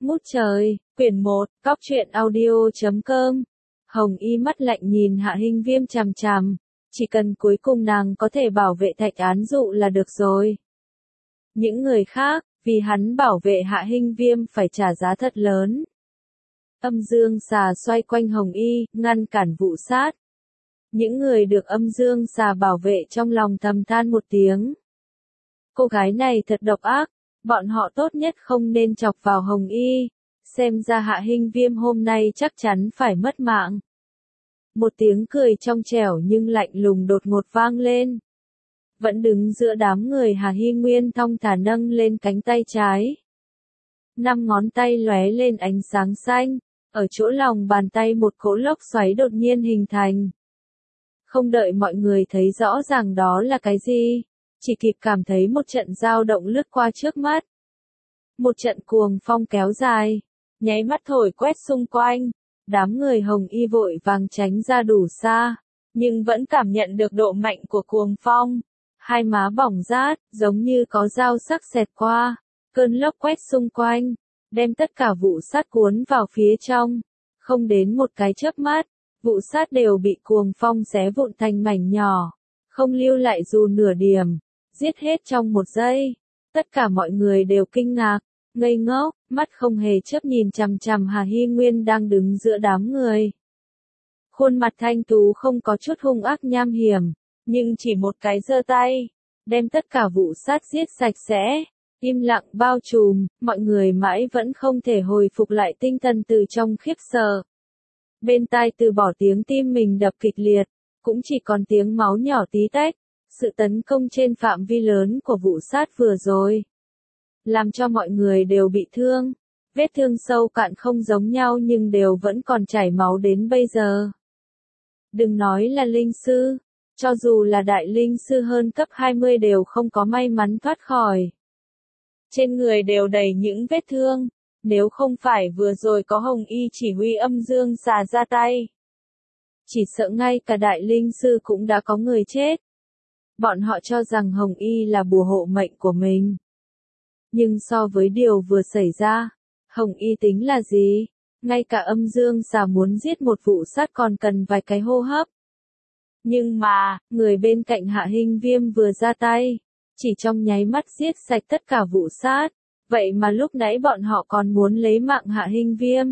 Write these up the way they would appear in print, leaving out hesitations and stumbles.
Ngút trời, quyển 1, Cóc truyện audio.com. Hồng Y mắt lạnh nhìn Hạ Hinh Viêm chằm chằm, chỉ cần cuối cùng nàng có thể bảo vệ Thạch Án Dụ là được rồi. Những người khác, vì hắn bảo vệ Hạ Hinh Viêm phải trả giá thật lớn. Âm dương xà xoay quanh Hồng Y, ngăn cản vụ sát. Những người được âm dương xà bảo vệ trong lòng thầm than một tiếng. Cô gái này thật độc ác, bọn họ tốt nhất không nên chọc vào Hồng Y, xem ra Hạ Hinh Viêm hôm nay chắc chắn phải mất mạng. Một tiếng cười trong trẻo nhưng lạnh lùng đột ngột vang lên. Vẫn đứng giữa đám người, Hà Hy Nguyên thong thả nâng lên cánh tay trái. 5 ngón tay lóe lên ánh sáng xanh, ở chỗ lòng bàn tay một cỗ lốc xoáy đột nhiên hình thành. Không đợi mọi người thấy rõ ràng đó là cái gì, chỉ kịp cảm thấy một trận dao động lướt qua trước mắt. Một trận cuồng phong kéo dài, nháy mắt thổi quét xung quanh, đám người Hồng Y vội vàng tránh ra đủ xa, nhưng vẫn cảm nhận được độ mạnh của cuồng phong. Hai má bỏng rát, giống như có dao sắc xẹt qua, cơn lốc quét xung quanh, đem tất cả vụ sát cuốn vào phía trong. Không đến một cái chớp mắt, vụ sát đều bị cuồng phong xé vụn thành mảnh nhỏ, không lưu lại dù nửa điểm, giết hết trong một giây. Tất cả mọi người đều kinh ngạc, ngây ngốc, mắt không hề chớp nhìn chằm chằm Hà Hy Nguyên đang đứng giữa đám người. Khuôn mặt thanh tú không có chút hung ác nham hiểm, nhưng chỉ một cái giơ tay, đem tất cả vụ sát giết sạch sẽ. Im lặng bao trùm, mọi người mãi vẫn không thể hồi phục lại tinh thần từ trong khiếp sợ. Bên tai từ bỏ tiếng tim mình đập kịch liệt, cũng chỉ còn tiếng máu nhỏ tí tách. Sự tấn công trên phạm vi lớn của vụ sát vừa rồi, làm cho mọi người đều bị thương. Vết thương sâu cạn không giống nhau nhưng đều vẫn còn chảy máu đến bây giờ. Đừng nói là linh sư, cho dù là đại linh sư hơn cấp 20 đều không có may mắn thoát khỏi. Trên người đều đầy những vết thương, nếu không phải vừa rồi có Hồng Y chỉ huy âm dương xà ra tay, chỉ sợ ngay cả đại linh sư cũng đã có người chết. Bọn họ cho rằng Hồng Y là bùa hộ mệnh của mình. Nhưng so với điều vừa xảy ra, Hồng Y tính là gì? Ngay cả âm dương xà muốn giết một vụ sát còn cần vài cái hô hấp. Nhưng mà, người bên cạnh Hạ Hinh Viêm vừa ra tay, chỉ trong nháy mắt giết sạch tất cả vụ sát. Vậy mà lúc nãy bọn họ còn muốn lấy mạng Hạ Hinh Viêm.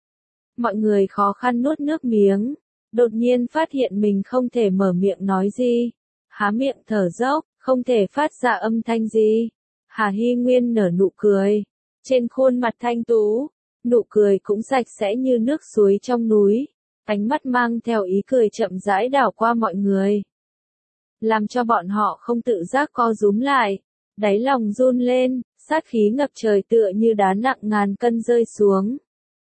Mọi người khó khăn nuốt nước miếng, đột nhiên phát hiện mình không thể mở miệng nói gì. Há miệng thở dốc, không thể phát ra âm thanh gì. Hà Hy Nguyên nở nụ cười. Trên khuôn mặt thanh tú, nụ cười cũng sạch sẽ như nước suối trong núi. Ánh mắt mang theo ý cười chậm rãi đảo qua mọi người, làm cho bọn họ không tự giác co rúm lại. Đáy lòng run lên, sát khí ngập trời tựa như đá nặng ngàn cân rơi xuống,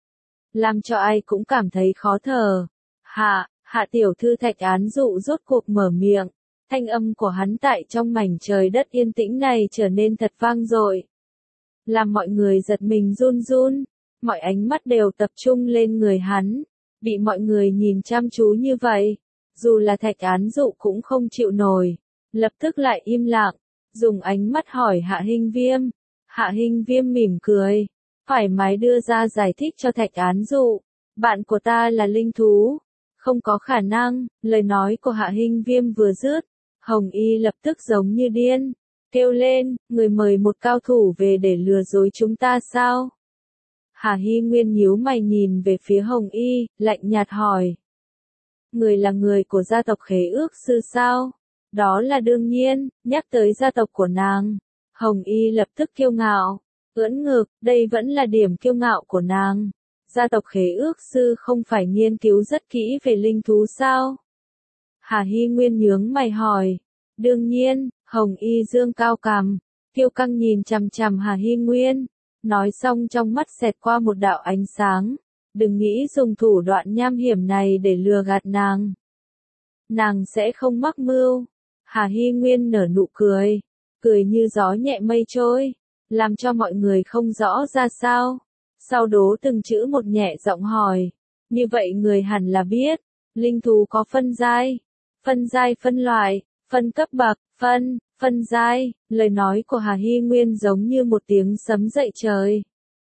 làm cho ai cũng cảm thấy khó thở. Hạ tiểu thư Thạch Án Dụ rốt cuộc mở miệng. Thanh âm của hắn tại trong mảnh trời đất yên tĩnh này trở nên thật vang dội, làm mọi người giật mình run run. Mọi ánh mắt đều tập trung lên người hắn. Bị mọi người nhìn chăm chú như vậy, dù là Thạch Án Dụ cũng không chịu nổi, lập tức lại im lặng, dùng ánh mắt hỏi Hạ Hinh Viêm. Hạ Hinh Viêm mỉm cười, thoải mái đưa ra giải thích cho Thạch Án Dụ. Bạn của ta là linh thú, không có khả năng. Lời nói của Hạ Hinh Viêm vừa dứt, Hồng Y lập tức giống như điên, kêu lên, người mời một cao thủ về để lừa dối chúng ta sao? Hà Hy Nguyên nhíu mày nhìn về phía Hồng Y, lạnh nhạt hỏi. Người là người của gia tộc Khế Ước Sư sao? Đó là đương nhiên. Nhắc tới gia tộc của nàng, Hồng Y lập tức kiêu ngạo, ưỡn ngực, đây vẫn là điểm kiêu ngạo của nàng. Gia tộc Khế Ước Sư không phải nghiên cứu rất kỹ về linh thú sao? Hà Hy Nguyên nhướng mày hỏi. Đương nhiên. Hồng Y dương cao cằm, kiêu căng nhìn chằm chằm Hà Hy Nguyên. Nói xong trong mắt xẹt qua một đạo ánh sáng. Đừng nghĩ dùng thủ đoạn nham hiểm này để lừa gạt nàng. Nàng sẽ không mắc mưu. Hà Hy Nguyên nở nụ cười, cười như gió nhẹ mây trôi, làm cho mọi người không rõ ra sao. Sau đố từng chữ một nhẹ giọng hỏi. Như vậy người hẳn là biết, linh thú có phân giai, phân loại, phân cấp bậc, phân giai. Lời nói của Hà Hy Nguyên giống như một tiếng sấm dậy trời.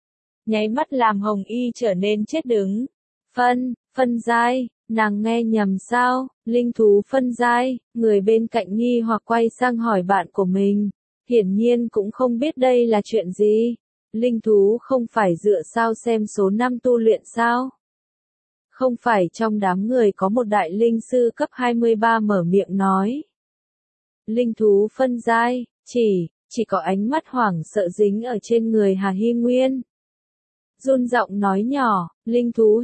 nháy mắt làm Hồng Y trở nên chết đứng. Phân giai, nàng nghe nhầm sao, linh thú phân giai, người bên cạnh nghi hoặc quay sang hỏi bạn của mình, hiển nhiên cũng không biết đây là chuyện gì. Linh thú không phải dựa sao xem số năm tu luyện sao? Không phải trong đám người có một đại linh sư cấp 23 mở miệng nói. Linh thú phân giai, chỉ có ánh mắt hoảng sợ dính ở trên người Hà Hy Nguyên. Run giọng nói nhỏ, linh thú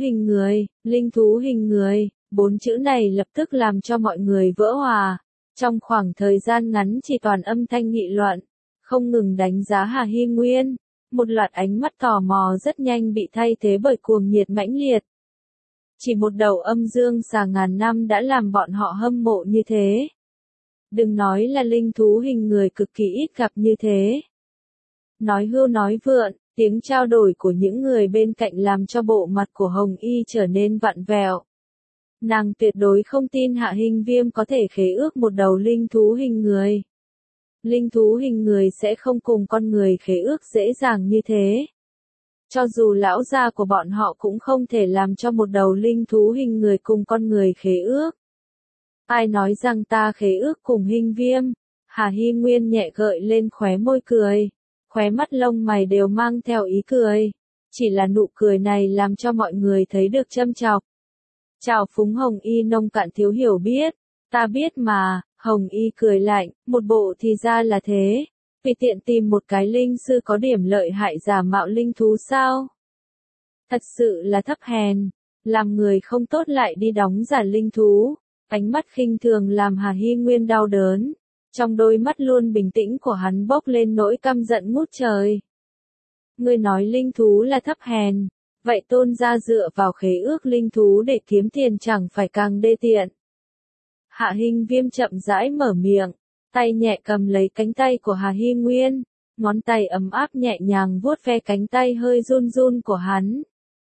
hình người, 4 chữ này lập tức làm cho mọi người vỡ hòa. Trong khoảng thời gian ngắn chỉ toàn âm thanh nghị luận, không ngừng đánh giá Hà Hy Nguyên. Một loạt ánh mắt tò mò rất nhanh bị thay thế bởi cuồng nhiệt mãnh liệt. Chỉ một đầu âm dương xà ngàn năm đã làm bọn họ hâm mộ như thế. Đừng nói là linh thú hình người cực kỳ ít gặp như thế. Nói hưu nói vượn, tiếng trao đổi của những người bên cạnh làm cho bộ mặt của Hồng Y trở nên vặn vẹo. Nàng tuyệt đối không tin Hạ Hinh Viêm có thể khế ước một đầu linh thú hình người. Linh thú hình người sẽ không cùng con người khế ước dễ dàng như thế. Cho dù lão gia của bọn họ cũng không thể làm cho một đầu linh thú hình người cùng con người khế ước. Ai nói rằng ta khế ước cùng Hinh Viêm? Hà Hy Nguyên nhẹ gợi lên khóe môi cười. Khóe mắt lông mày đều mang theo ý cười. Chỉ là nụ cười này làm cho mọi người thấy được châm chọc. Chào phúng Hồng Y nông cạn thiếu hiểu biết. Ta biết mà, Hồng Y cười lạnh, một bộ thì ra là thế. Vì tiện tìm một cái linh sư có điểm lợi hại giả mạo linh thú sao? Thật sự là thấp hèn, làm người không tốt lại đi đóng giả linh thú. Ánh mắt khinh thường làm Hà Hy Nguyên đau đớn. Trong đôi mắt luôn bình tĩnh của hắn bốc lên nỗi căm giận ngút trời. Ngươi nói linh thú là thấp hèn, vậy Tôn gia dựa vào khế ước linh thú để kiếm tiền chẳng phải càng đê tiện. Hạ Hinh Viêm chậm rãi mở miệng, tay nhẹ cầm lấy cánh tay của Hà Hy Nguyên, ngón tay ấm áp nhẹ nhàng vuốt ve cánh tay hơi run run của hắn.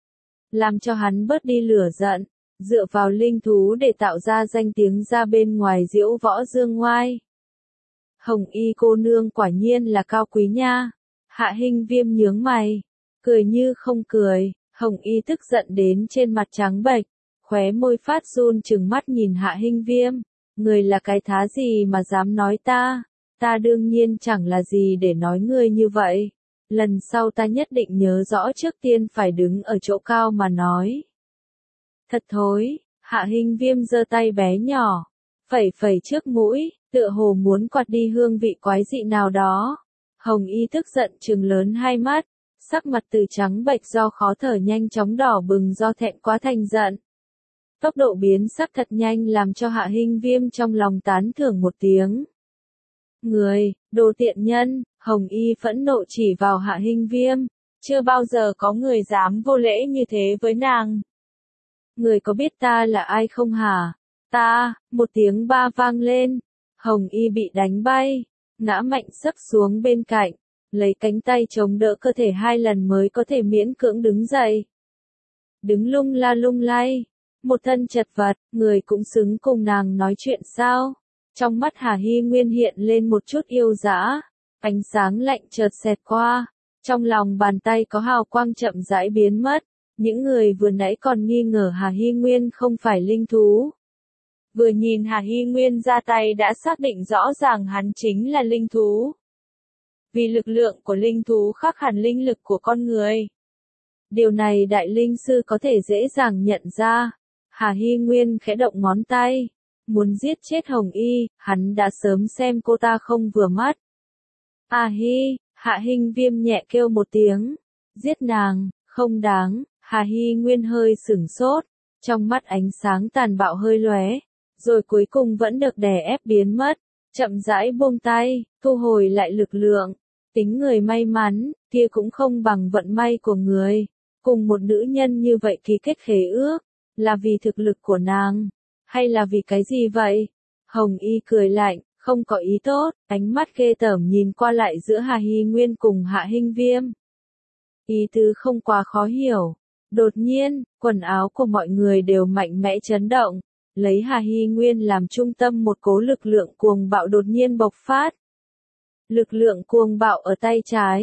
Làm cho hắn bớt đi lửa giận, dựa vào linh thú để tạo ra danh tiếng ra bên ngoài diễu võ dương ngoai. Hồng Y cô nương quả nhiên là cao quý nha. Hạ Hinh Viêm nhướng mày, cười như không cười. Hồng Y tức giận đến trên mặt trắng bệch, khóe môi phát run trừng mắt nhìn Hạ Hinh Viêm. Người là cái thá gì mà dám nói ta? Ta đương nhiên chẳng là gì để nói ngươi như vậy. Lần sau ta nhất định nhớ rõ trước tiên phải đứng ở chỗ cao mà nói. Thật thối, Hạ Hinh Viêm giơ tay bé nhỏ, phẩy phẩy trước mũi, tựa hồ muốn quạt đi hương vị quái dị nào đó. Hồng Y tức giận trừng lớn hai mắt, sắc mặt từ trắng bệch do khó thở nhanh chóng đỏ bừng do thẹn quá thành giận. Tốc độ biến sắc thật nhanh làm cho Hạ Hinh Viêm trong lòng tán thưởng một tiếng. Người, đồ tiện nhân, Hồng Y phẫn nộ chỉ vào Hạ Hinh Viêm, chưa bao giờ có người dám vô lễ như thế với nàng. Người có biết ta là ai không hả? Ta, một tiếng ba vang lên, Hồng Y bị đánh bay, ngã mạnh sấp xuống bên cạnh, lấy cánh tay chống đỡ cơ thể 2 lần mới có thể miễn cưỡng đứng dậy. Đứng lung la lung lay, một thân chật vật, người cũng xứng cùng nàng nói chuyện sao? Trong mắt Hà Hy Nguyên hiện lên một chút yêu dã, ánh sáng lạnh chợt xẹt qua, trong lòng bàn tay có hào quang chậm rãi biến mất. Những người vừa nãy còn nghi ngờ Hà Hy Nguyên không phải linh thú. Vừa nhìn Hà Hy Nguyên ra tay đã xác định rõ ràng hắn chính là linh thú. Vì lực lượng của linh thú khác hẳn linh lực của con người. Điều này đại linh sư có thể dễ dàng nhận ra. Hà Hy Nguyên khẽ động ngón tay, muốn giết chết Hồng Y, hắn đã sớm xem cô ta không vừa mắt. A Hi, Hạ Hinh Viêm nhẹ kêu một tiếng, giết nàng, không đáng. Hà Hy Nguyên hơi sửng sốt, trong mắt ánh sáng tàn bạo hơi lóe, rồi cuối cùng vẫn được đè ép biến mất, chậm rãi buông tay, thu hồi lại lực lượng. Tính người may mắn, kia cũng không bằng vận may của người. Cùng một nữ nhân như vậy ký kết khế ước, là vì thực lực của nàng, hay là vì cái gì vậy? Hồng Y cười lạnh, không có ý tốt, ánh mắt ghê tởm nhìn qua lại giữa Hà Hy Nguyên cùng Hạ Hinh Viêm. Ý tứ không quá khó hiểu. Đột nhiên, quần áo của mọi người đều mạnh mẽ chấn động, lấy Hà Hy Nguyên làm trung tâm một cỗ lực lượng cuồng bạo đột nhiên bộc phát. Lực lượng cuồng bạo ở tay trái,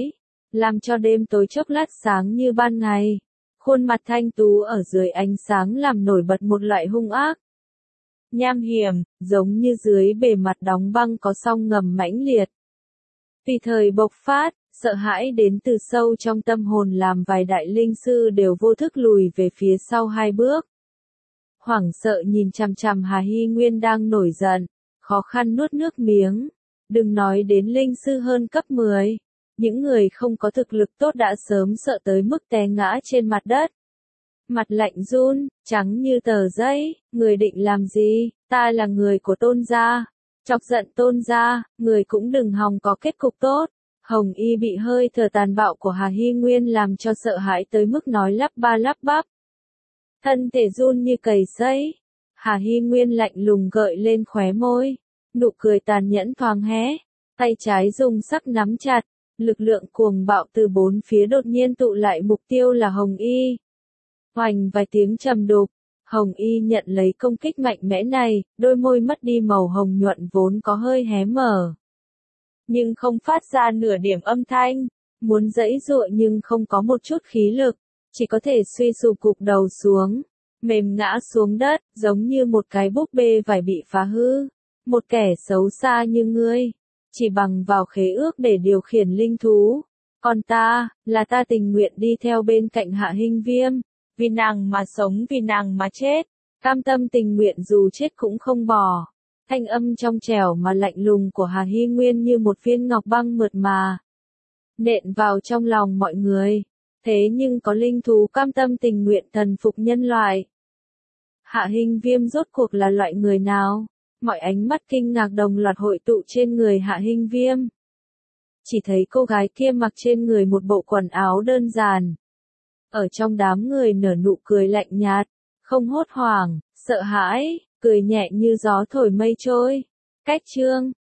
làm cho đêm tối chốc lát sáng như ban ngày. Khuôn mặt thanh tú ở dưới ánh sáng làm nổi bật một loại hung ác. Nham hiểm, giống như dưới bề mặt đóng băng có sóng ngầm mãnh liệt. Tùy thời bộc phát, sợ hãi đến từ sâu trong tâm hồn làm vài đại linh sư đều vô thức lùi về phía sau 2 bước. Hoảng sợ nhìn chằm chằm Hà Hy Nguyên đang nổi giận, khó khăn nuốt nước miếng. Đừng nói đến linh sư hơn cấp 10. Những người không có thực lực tốt đã sớm sợ tới mức té ngã trên mặt đất. Mặt lạnh run, trắng như tờ giấy, người định làm gì, ta là người của Tôn gia. Chọc giận Tôn gia, người cũng đừng hòng có kết cục tốt. Hồng Y bị hơi thở tàn bạo của Hà Hy Nguyên làm cho sợ hãi tới mức nói lắp ba lắp bắp. Thân thể run như cầy sấy. Hà Hy Nguyên lạnh lùng gợi lên khóe môi. Nụ cười tàn nhẫn thoáng hé. Tay trái dùng sắc nắm chặt. Lực lượng cuồng bạo từ 4 phía đột nhiên tụ lại, mục tiêu là Hồng Y. Hoành vài tiếng trầm đục. Hồng Y nhận lấy công kích mạnh mẽ này, đôi môi mất đi màu hồng nhuận vốn có hơi hé mở. Nhưng không phát ra nửa điểm âm thanh. Muốn giãy giụa nhưng không có một chút khí lực. Chỉ có thể suy sụp gục đầu xuống. Mềm ngã xuống đất, giống như một cái búp bê vải bị phá hư. Một kẻ xấu xa như ngươi. Chỉ bằng vào khế ước để điều khiển linh thú. Còn ta, là ta tình nguyện đi theo bên cạnh Hạ Hinh Viêm. Vì nàng mà sống, vì nàng mà chết. Cam tâm tình nguyện dù chết cũng không bỏ. Thanh âm trong trẻo mà lạnh lùng của Hà Hy Nguyên như một viên ngọc băng mượt mà. Nện vào trong lòng mọi người. Thế nhưng có linh thú cam tâm tình nguyện thần phục nhân loại. Hạ Hinh Viêm rốt cuộc là loại người nào? Mọi ánh mắt kinh ngạc đồng loạt hội tụ trên người Hạ Hinh Viêm. Chỉ thấy cô gái kia mặc trên người một bộ quần áo đơn giản. Ở trong đám người nở nụ cười lạnh nhạt, không hốt hoảng, sợ hãi, cười nhẹ như gió thổi mây trôi. Cách chương